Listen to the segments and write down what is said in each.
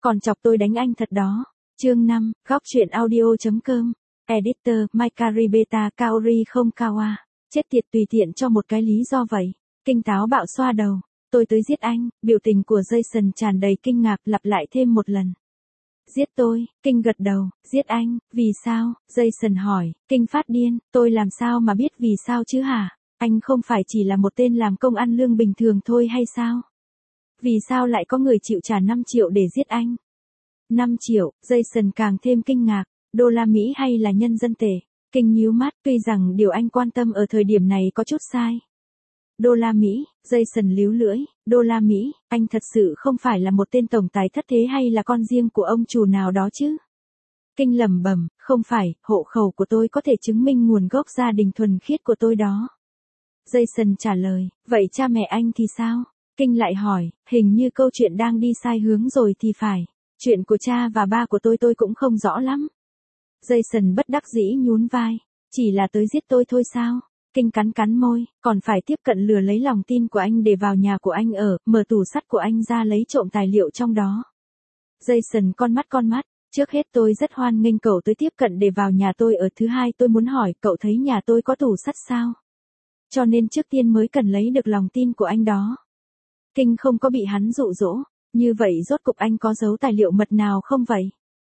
Còn chọc tôi đánh anh thật đó. Chương 5, góc truyện audio.com. Editor, Mikari Beta Kaori không Kawa. Chết tiệt, tùy tiện cho một cái lý do vậy. Kinh táo bạo xoa đầu. Tôi tới giết anh. Biểu tình của Jason tràn đầy kinh ngạc, lặp lại thêm một lần. Giết tôi, Kinh gật đầu. Giết anh, vì sao? Jason hỏi. Kinh phát điên, tôi làm sao mà biết vì sao chứ hả? Anh không phải chỉ là một tên làm công ăn lương bình thường thôi hay sao? Vì sao lại có người chịu trả 5 triệu để giết anh? 5 triệu, Jason càng thêm kinh ngạc. Đô la Mỹ hay là nhân dân tệ? Kinh nhíu mắt, tuy rằng điều anh quan tâm ở thời điểm này có chút sai. Đô la Mỹ, Jason líu lưỡi. Đô la Mỹ, anh thật sự không phải là một tên tổng tài thất thế hay là con riêng của ông chủ nào đó chứ? Kinh lẩm bẩm, không phải, hộ khẩu của tôi có thể chứng minh nguồn gốc gia đình thuần khiết của tôi đó. Jason trả lời, vậy cha mẹ anh thì sao? Kinh lại hỏi, hình như câu chuyện đang đi sai hướng rồi thì phải. Chuyện của cha và ba của tôi cũng không rõ lắm. Jason bất đắc dĩ nhún vai. Chỉ là tới giết tôi thôi sao? Kinh cắn môi, còn phải tiếp cận lừa lấy lòng tin của anh để vào nhà của anh ở, mở tủ sắt của anh ra lấy trộm tài liệu trong đó. Jason con mắt. Trước hết tôi rất hoan nghênh cậu tới tiếp cận để vào nhà tôi ở. Thứ hai, tôi muốn hỏi cậu thấy nhà tôi có tủ sắt sao? Cho nên trước tiên mới cần lấy được lòng tin của anh đó. Kinh không có bị hắn dụ dỗ. Như vậy rốt cục anh có giấu tài liệu mật nào không vậy?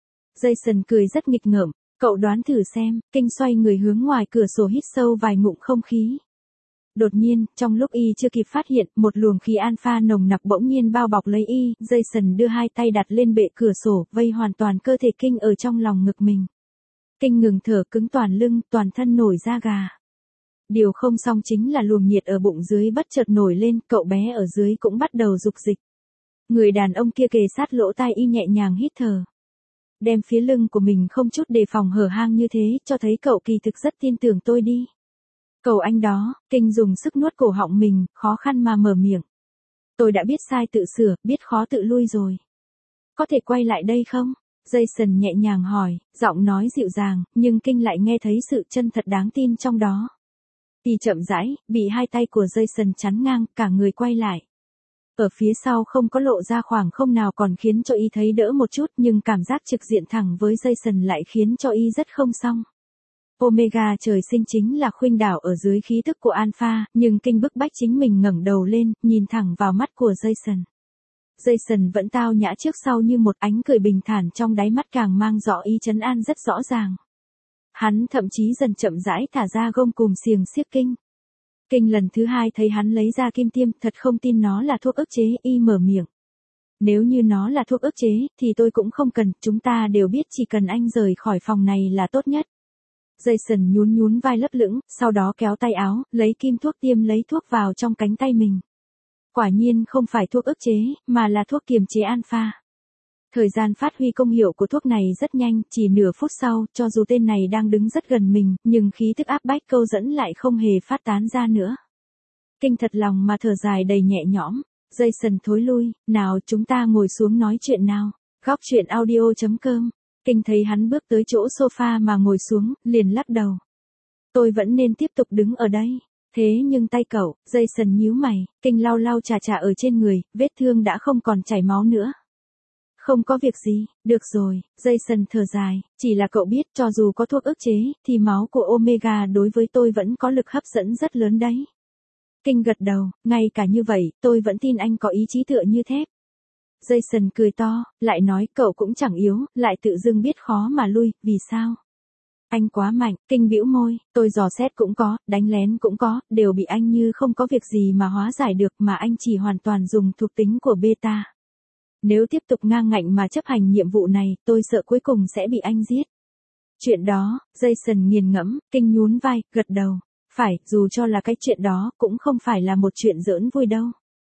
Jason cười rất nghịch ngợm. Cậu đoán thử xem. Kinh xoay người hướng ngoài cửa sổ hít sâu vài ngụm không khí. Đột nhiên, trong lúc y chưa kịp phát hiện, một luồng khí alpha nồng nặc bỗng nhiên bao bọc lấy y. Jason đưa hai tay đặt lên bệ cửa sổ, vây hoàn toàn cơ thể Kinh ở trong lòng ngực mình. Kinh ngừng thở, cứng toàn lưng, toàn thân nổi da gà. Điều không xong chính là luồng nhiệt ở bụng dưới bất chợt nổi lên, cậu bé ở dưới cũng bắt đầu dục dịch. Người đàn ông kia kề sát lỗ tai y nhẹ nhàng hít thở. Đem phía lưng của mình không chút đề phòng hở hang như thế, cho thấy cậu kỳ thực rất tin tưởng tôi đi. Cầu anh đó. Kinh dùng sức nuốt cổ họng mình, khó khăn mà mở miệng. Tôi đã biết sai tự sửa, biết khó tự lui rồi. Có thể quay lại đây không? Jason nhẹ nhàng hỏi, giọng nói dịu dàng, nhưng Kinh lại nghe thấy sự chân thật đáng tin trong đó. Y chậm rãi, bị hai tay của Jason chắn ngang, cả người quay lại. Ở phía sau không có lộ ra khoảng không nào còn khiến cho y thấy đỡ một chút, nhưng cảm giác trực diện thẳng với Jason lại khiến cho y rất không xong. Omega trời sinh chính là khuynh đảo ở dưới khí thức của Alpha, nhưng Kinh bức bách chính mình ngẩng đầu lên, nhìn thẳng vào mắt của Jason. Jason vẫn tao nhã trước sau như một, ánh cười bình thản trong đáy mắt càng mang rõ ý trấn an rất rõ ràng. Hắn thậm chí dần chậm rãi thả ra gông cùm xiềng xiếc Kinh. Kinh lần thứ hai thấy hắn lấy ra kim tiêm, thật không tin nó là thuốc ức chế, y mở miệng. Nếu như nó là thuốc ức chế, thì tôi cũng không cần, chúng ta đều biết chỉ cần anh rời khỏi phòng này là tốt nhất. Jason nhún vai lấp lửng, sau đó kéo tay áo, lấy kim thuốc tiêm lấy thuốc vào trong cánh tay mình. Quả nhiên không phải thuốc ức chế, mà là thuốc kiềm chế alpha. Thời gian phát huy công hiệu của thuốc này rất nhanh, chỉ nửa phút sau, cho dù tên này đang đứng rất gần mình, nhưng khí thức áp bách câu dẫn lại không hề phát tán ra nữa. Kinh thật lòng mà thở dài đầy nhẹ nhõm. Jason thối lui, nào chúng ta ngồi xuống nói chuyện nào. Góc truyện audio.com. Kinh thấy hắn bước tới chỗ sofa mà ngồi xuống, liền lắc đầu. Tôi vẫn nên tiếp tục đứng ở đây. Thế nhưng tay cậu, Jason nhíu mày, Kinh lau chà ở trên người, vết thương đã không còn chảy máu nữa. Không có việc gì, được rồi, Jason thở dài, chỉ là cậu biết cho dù có thuốc ức chế, thì máu của Omega đối với tôi vẫn có lực hấp dẫn rất lớn đấy. Kinh gật đầu, ngay cả như vậy, tôi vẫn tin anh có ý chí tựa như thép. Jason cười to, lại nói cậu cũng chẳng yếu, lại tự dưng biết khó mà lui, vì sao? Anh quá mạnh. Kinh bĩu môi, tôi dò xét cũng có, đánh lén cũng có, đều bị anh như không có việc gì mà hóa giải được, mà anh chỉ hoàn toàn dùng thuộc tính của beta. Nếu tiếp tục ngang ngạnh mà chấp hành nhiệm vụ này, tôi sợ cuối cùng sẽ bị anh giết. Chuyện đó, Jason nghiền ngẫm, Kinh nhún vai, gật đầu. Phải, dù cho là cái chuyện đó, cũng không phải là một chuyện giỡn vui đâu.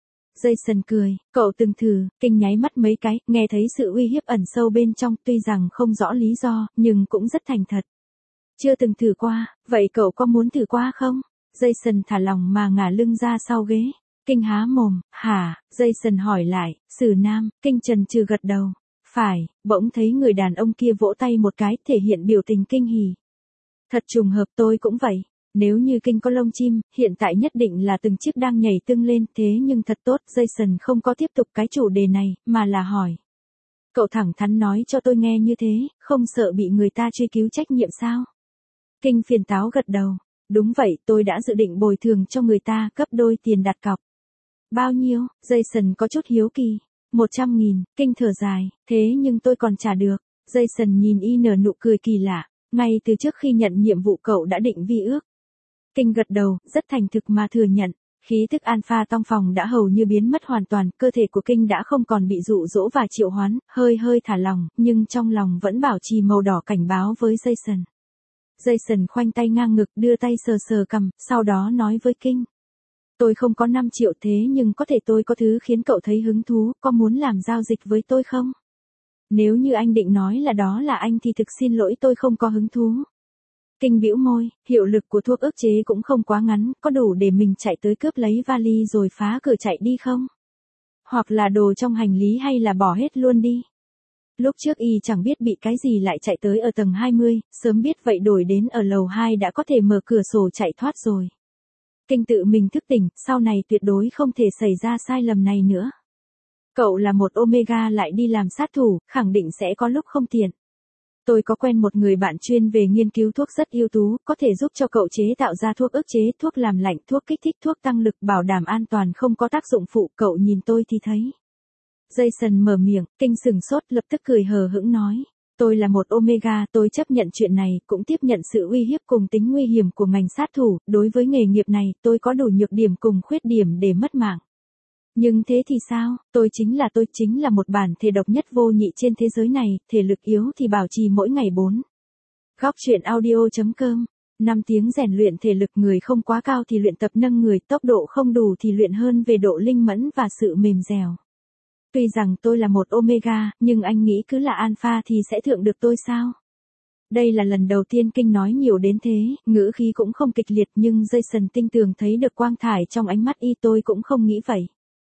Jason cười, cậu từng thử. Kinh nháy mắt mấy cái, nghe thấy sự uy hiếp ẩn sâu bên trong, tuy rằng không rõ lý do, nhưng cũng rất thành thật. Chưa từng thử qua, vậy cậu có muốn thử qua không? Jason thả lòng mà ngả lưng ra sau ghế. Kinh há mồm, hả? Jason hỏi lại, Sử Nam. Kinh chần chừ gật đầu. Phải, bỗng thấy người đàn ông kia vỗ tay một cái, thể hiện biểu tình kinh hỉ. Thật trùng hợp, tôi cũng vậy. Nếu như Kinh có lông chim, hiện tại nhất định là từng chiếc đang nhảy tưng lên, thế nhưng thật tốt, Jason không có tiếp tục cái chủ đề này, mà là hỏi. Cậu thẳng thắn nói cho tôi nghe như thế, không sợ bị người ta truy cứu trách nhiệm sao? Kinh phiền táo gật đầu. Đúng vậy, tôi đã dự định bồi thường cho người ta gấp đôi tiền đặt cọc. Bao nhiêu? Jason có chút hiếu kỳ. 100.000, Kinh thở dài, thế nhưng tôi còn trả được. Jason nhìn y nở nụ cười kỳ lạ, ngay từ trước khi nhận nhiệm vụ cậu đã định vi ước. Kinh gật đầu, rất thành thực mà thừa nhận. Khí tức alpha trong phòng đã hầu như biến mất hoàn toàn, cơ thể của Kinh đã không còn bị dụ dỗ và triệu hoán, hơi thả lòng, nhưng trong lòng vẫn bảo trì màu đỏ cảnh báo với Jason. Jason khoanh tay ngang ngực đưa tay sờ sờ cằm, sau đó nói với Kinh. Tôi không có 5 triệu thế nhưng có thể tôi có thứ khiến cậu thấy hứng thú, có muốn làm giao dịch với tôi không? Nếu như anh định nói là đó là anh thì thực xin lỗi tôi không có hứng thú. Kinh bĩu môi, hiệu lực của thuốc ức chế cũng không quá ngắn, có đủ để mình chạy tới cướp lấy vali rồi phá cửa chạy đi không? Hoặc là đồ trong hành lý hay là bỏ hết luôn đi? Lúc trước y chẳng biết bị cái gì lại chạy tới ở tầng 20, sớm biết vậy đổi đến ở lầu 2 đã có thể mở cửa sổ chạy thoát rồi. Kinh tự mình thức tỉnh, sau này tuyệt đối không thể xảy ra sai lầm này nữa. Cậu là một Omega lại đi làm sát thủ, khẳng định sẽ có lúc không tiện. Tôi có quen một người bạn chuyên về nghiên cứu thuốc rất ưu tú, có thể giúp cho cậu chế tạo ra thuốc ức chế, thuốc làm lạnh, thuốc kích thích, thuốc tăng lực, bảo đảm an toàn không có tác dụng phụ. Cậu nhìn tôi thì thấy. Jason mở miệng, Kinh sừng sốt lập tức cười hờ hững nói. Tôi là một Omega, tôi chấp nhận chuyện này, cũng tiếp nhận sự uy hiếp cùng tính nguy hiểm của ngành sát thủ. Đối với nghề nghiệp này, tôi có đủ nhược điểm cùng khuyết điểm để mất mạng. Nhưng thế thì sao, tôi chính là một bản thể độc nhất vô nhị trên thế giới này, thể lực yếu thì bảo trì mỗi ngày 4. Góc truyện audio.com 5 tiếng rèn luyện thể lực, người không quá cao thì luyện tập nâng người, tốc độ không đủ thì luyện hơn về độ linh mẫn và sự mềm dẻo. Tuy rằng tôi là một Omega, nhưng anh nghĩ cứ là Alpha thì sẽ thượng được tôi sao? Đây là lần đầu tiên Kinh nói nhiều đến thế, ngữ khí cũng không kịch liệt nhưng Jason tinh tường thấy được quang thải trong ánh mắt y, tôi cũng không nghĩ vậy.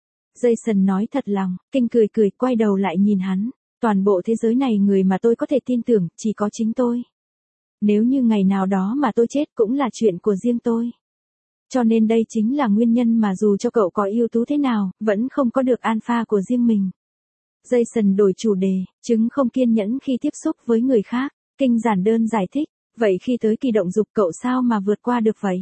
Jason nói thật lòng, Kinh cười quay đầu lại nhìn hắn. Toàn bộ thế giới này người mà tôi có thể tin tưởng, chỉ có chính tôi. Nếu như ngày nào đó mà tôi chết cũng là chuyện của riêng tôi. Cho nên đây chính là nguyên nhân mà dù cho cậu có ưu tú thế nào, vẫn không có được alpha của riêng mình. Jason đổi chủ đề, chứng không kiên nhẫn khi tiếp xúc với người khác. Kinh giản đơn giải thích, vậy khi tới kỳ động dục cậu sao mà vượt qua được vậy?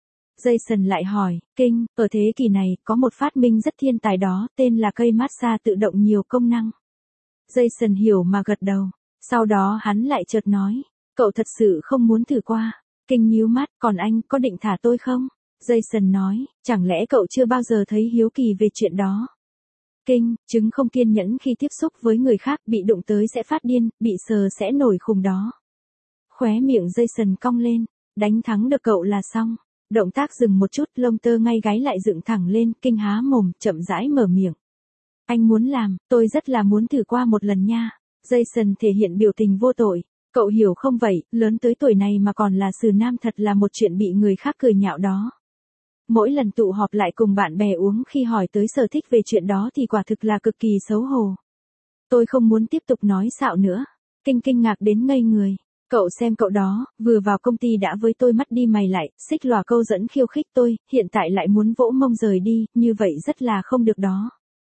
Jason lại hỏi, Kinh, ở thế kỷ này, có một phát minh rất thiên tài đó, tên là cây massage tự động nhiều công năng. Jason hiểu mà gật đầu, sau đó hắn lại chợt nói, cậu thật sự không muốn thử qua. Kinh nhíu mắt, còn anh, có định thả tôi không? Jason nói, chẳng lẽ cậu chưa bao giờ thấy hiếu kỳ về chuyện đó? Kinh, chứng không kiên nhẫn khi tiếp xúc với người khác, bị đụng tới sẽ phát điên, bị sờ sẽ nổi khùng đó. Khóe miệng Jason cong lên, đánh thắng được cậu là xong. Động tác dừng một chút, lông tơ ngay gáy lại dựng thẳng lên, Kinh há mồm, chậm rãi mở miệng. Anh muốn làm, tôi rất là muốn thử qua một lần nha. Jason thể hiện biểu tình vô tội. Cậu hiểu không vậy, lớn tới tuổi này mà còn là xử nam thật là một chuyện bị người khác cười nhạo đó. Mỗi lần tụ họp lại cùng bạn bè uống khi hỏi tới sở thích về chuyện đó thì quả thực là cực kỳ xấu hổ. Tôi không muốn tiếp tục nói xạo nữa. Kinh kinh ngạc đến ngây người. Cậu xem cậu đó, vừa vào công ty đã với tôi mắt đi mày lại, xích lòa câu dẫn khiêu khích tôi, hiện tại lại muốn vỗ mông rời đi, như vậy rất là không được đó.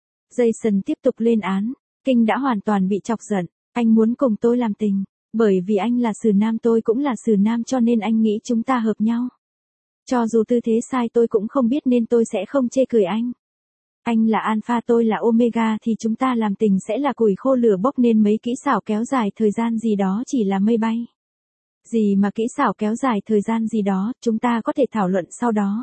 Jason tiếp tục lên án. Kinh đã hoàn toàn bị chọc giận. Anh muốn cùng tôi làm tình. Bởi vì anh là xử nam, tôi cũng là xử nam, cho nên anh nghĩ chúng ta hợp nhau. Cho dù tư thế sai tôi cũng không biết nên tôi sẽ không chê cười anh. Anh là alpha, tôi là omega thì chúng ta làm tình sẽ là củi khô lửa bốc, nên mấy kỹ xảo kéo dài thời gian gì đó chỉ là mây bay. Gì mà kỹ xảo kéo dài thời gian gì đó, chúng ta có thể thảo luận sau đó.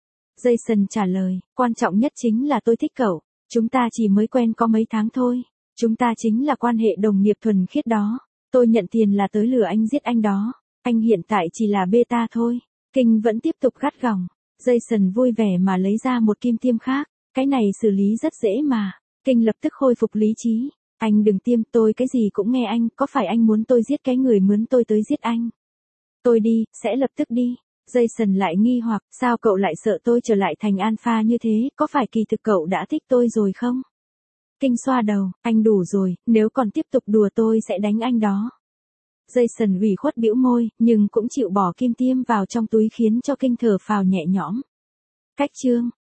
Jason trả lời, quan trọng nhất chính là tôi thích cậu. Chúng ta chỉ mới quen có mấy tháng thôi. Chúng ta chính là quan hệ đồng nghiệp thuần khiết đó. Tôi nhận tiền là tới lừa anh giết anh đó. Anh hiện tại chỉ là beta thôi. Kinh vẫn tiếp tục gắt gỏng. Jason vui vẻ mà lấy ra một kim tiêm khác. Cái này xử lý rất dễ mà. Kinh lập tức khôi phục lý trí. Anh đừng tiêm, tôi cái gì cũng nghe anh. Có phải anh muốn tôi giết cái người mướn tôi tới giết anh? Tôi đi, sẽ lập tức đi. Jason lại nghi hoặc, sao cậu lại sợ tôi trở lại thành alpha như thế, có phải kỳ thực cậu đã thích tôi rồi không? Kinh xoa đầu, anh đủ rồi, nếu còn tiếp tục đùa tôi sẽ đánh anh đó. Jason ủy khuất bĩu môi, nhưng cũng chịu bỏ kim tiêm vào trong túi khiến cho Kinh thở phào nhẹ nhõm. Cách chương